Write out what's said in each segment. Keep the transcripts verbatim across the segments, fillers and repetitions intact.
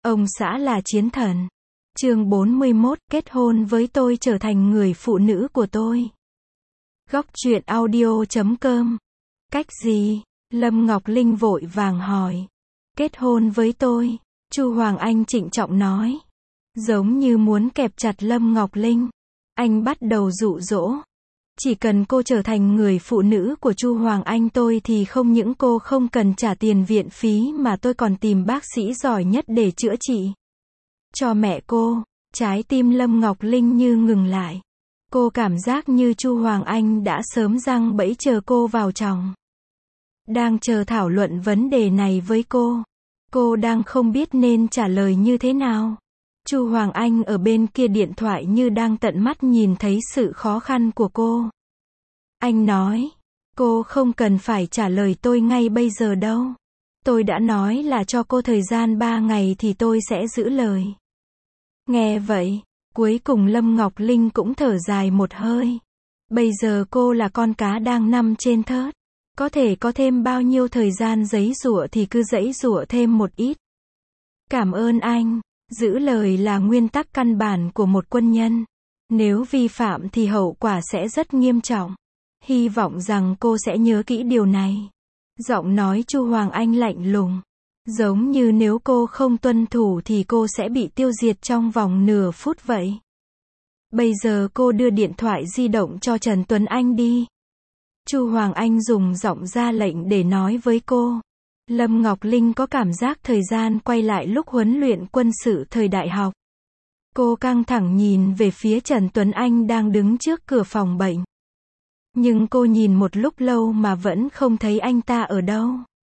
Ông xã là chiến thần. Chương bốn mươi mốt, kết hôn với tôi trở thành người phụ nữ của tôi. Góc truyện audio chấm com. Cách gì? Lâm Ngọc Linh vội vàng hỏi. Kết hôn với tôi, Chu Hoàng Anh trịnh trọng nói. Giống như muốn kẹp chặt Lâm Ngọc Linh. Anh bắt đầu dụ dỗ. Chỉ cần cô trở thành người phụ nữ của Chu Hoàng Anh tôi thì không những cô không cần trả tiền viện phí mà tôi còn tìm bác sĩ giỏi nhất để chữa trị cho mẹ cô. Trái tim Lâm Ngọc Linh như ngừng lại. Cô cảm giác như Chu Hoàng Anh đã sớm giăng bẫy chờ cô vào chồng. Đang chờ thảo luận vấn đề này với cô. Cô đang không biết nên trả lời như thế nào. Chu Hoàng Anh ở bên kia điện thoại như đang tận mắt nhìn thấy sự khó khăn của cô. Anh nói, cô không cần phải trả lời tôi ngay bây giờ đâu. Tôi đã nói là cho cô thời gian ba ngày thì tôi sẽ giữ lời. Nghe vậy, cuối cùng Lâm Ngọc Linh cũng thở dài một hơi. Bây giờ cô là con cá đang nằm trên thớt. Có thể có thêm bao nhiêu thời gian giãy giụa thì cứ giãy giụa thêm một ít. Cảm ơn anh. Giữ lời là nguyên tắc căn bản của một quân nhân. Nếu vi phạm thì hậu quả sẽ rất nghiêm trọng. Hy vọng rằng cô sẽ nhớ kỹ điều này. Giọng nói Chu Hoàng Anh lạnh lùng. Giống như nếu cô không tuân thủ thì cô sẽ bị tiêu diệt trong vòng nửa phút vậy. Bây giờ cô đưa điện thoại di động cho Trần Tuấn Anh đi. Chu Hoàng Anh dùng giọng ra lệnh để nói với cô. Lâm Ngọc Linh có cảm giác thời gian quay lại lúc huấn luyện quân sự thời đại học. Cô căng thẳng nhìn về phía Trần Tuấn Anh đang đứng trước cửa phòng bệnh. Nhưng cô nhìn một lúc lâu mà vẫn không thấy anh ta ở đâu.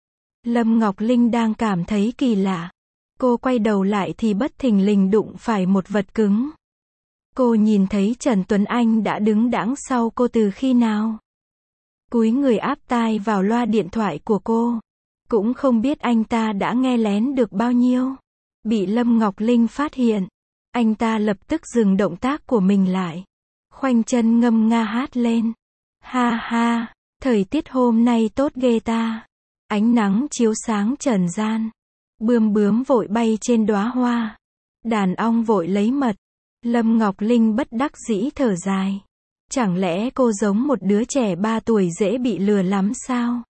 Lâm Ngọc Linh đang cảm thấy kỳ lạ. Cô quay đầu lại thì bất thình lình đụng phải một vật cứng. Cô nhìn thấy Trần Tuấn Anh đã đứng đằng sau cô từ khi nào. Cúi người áp tai vào loa điện thoại của cô. Cũng không biết anh ta đã nghe lén được bao nhiêu. Bị Lâm Ngọc Linh phát hiện. Anh ta lập tức dừng động tác của mình lại. Khoanh chân ngâm nga hát lên. Ha ha, thời tiết hôm nay tốt ghê ta. Ánh nắng chiếu sáng trần gian. Bươm bướm vội bay trên đóa hoa. Đàn ong vội lấy mật. Lâm Ngọc Linh bất đắc dĩ thở dài. Chẳng lẽ cô giống một đứa trẻ ba tuổi dễ bị lừa lắm sao?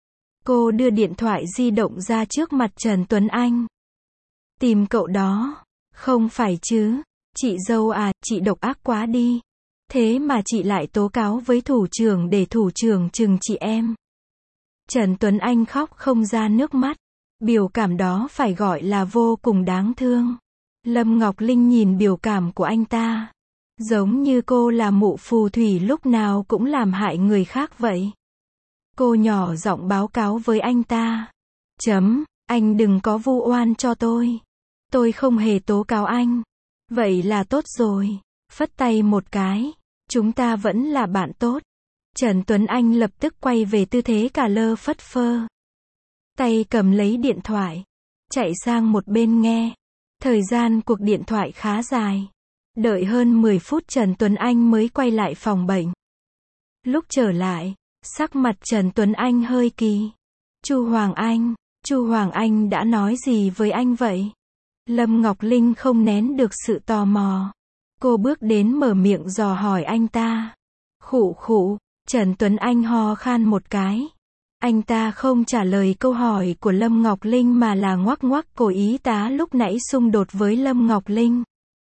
Cô đưa điện thoại di động ra trước mặt Trần Tuấn Anh. Tìm cậu đó. Không phải chứ. Chị dâu à, chị độc ác quá đi. Thế mà chị lại tố cáo với thủ trưởng để thủ trưởng trừng chị em. Trần Tuấn Anh khóc không ra nước mắt. Biểu cảm đó phải gọi là vô cùng đáng thương. Lâm Ngọc Linh nhìn biểu cảm của anh ta. Giống như cô là mụ phù thủy lúc nào cũng làm hại người khác vậy. Cô nhỏ giọng báo cáo với anh ta. Chấm, anh đừng có vu oan cho tôi. Tôi không hề tố cáo anh. Vậy là tốt rồi. Phất tay một cái. Chúng ta vẫn là bạn tốt. Trần Tuấn Anh lập tức quay về tư thế cả lơ phất phơ. Tay cầm lấy điện thoại. Chạy sang một bên nghe. Thời gian cuộc điện thoại khá dài. Đợi hơn mười phút Trần Tuấn Anh mới quay lại phòng bệnh. Lúc trở lại, sắc mặt Trần Tuấn Anh hơi kỳ. Chu Hoàng Anh, Chu Hoàng Anh đã nói gì với anh vậy? Lâm Ngọc Linh không nén được sự tò mò. Cô bước đến mở miệng dò hỏi anh ta. Khụ khụ, Trần Tuấn Anh ho khan một cái. Anh ta không trả lời câu hỏi của Lâm Ngọc Linh mà là ngoắc ngoắc cổ y tá lúc nãy xung đột với Lâm Ngọc Linh.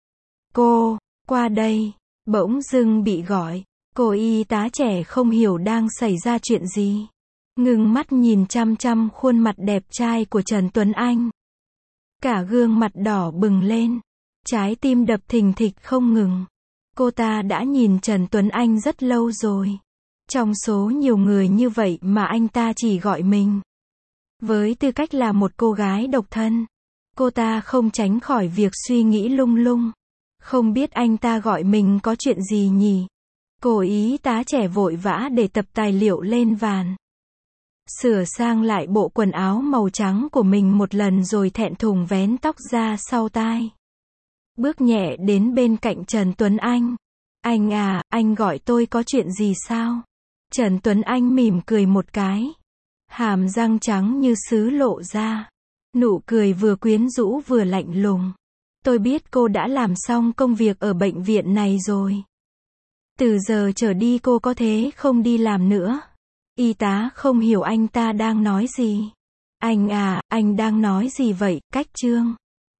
Cô, qua đây, bỗng dưng bị gọi. Cô y tá trẻ không hiểu đang xảy ra chuyện gì. Ngừng mắt nhìn chăm chăm khuôn mặt đẹp trai của Trần Tuấn Anh. Cả gương mặt đỏ bừng lên. Trái tim đập thình thịch không ngừng. Cô ta đã nhìn Trần Tuấn Anh rất lâu rồi. Trong số nhiều người như vậy mà anh ta chỉ gọi mình. Với tư cách là một cô gái độc thân, cô ta không tránh khỏi việc suy nghĩ lung lung. Không biết anh ta gọi mình có chuyện gì nhỉ? Cô y tá trẻ vội vã để tập tài liệu lên bàn. Sửa sang lại bộ quần áo màu trắng của mình một lần rồi thẹn thùng vén tóc ra sau tai. Bước nhẹ đến bên cạnh Trần Tuấn Anh. Anh à, anh gọi tôi có chuyện gì sao? Trần Tuấn Anh mỉm cười một cái. Hàm răng trắng như sứ lộ ra. Nụ cười vừa quyến rũ vừa lạnh lùng. Tôi biết cô đã làm xong công việc ở bệnh viện này rồi. Từ giờ trở đi cô có thể không đi làm nữa. Y tá không hiểu anh ta đang nói gì. Anh à, anh đang nói gì vậy, Cách Trương?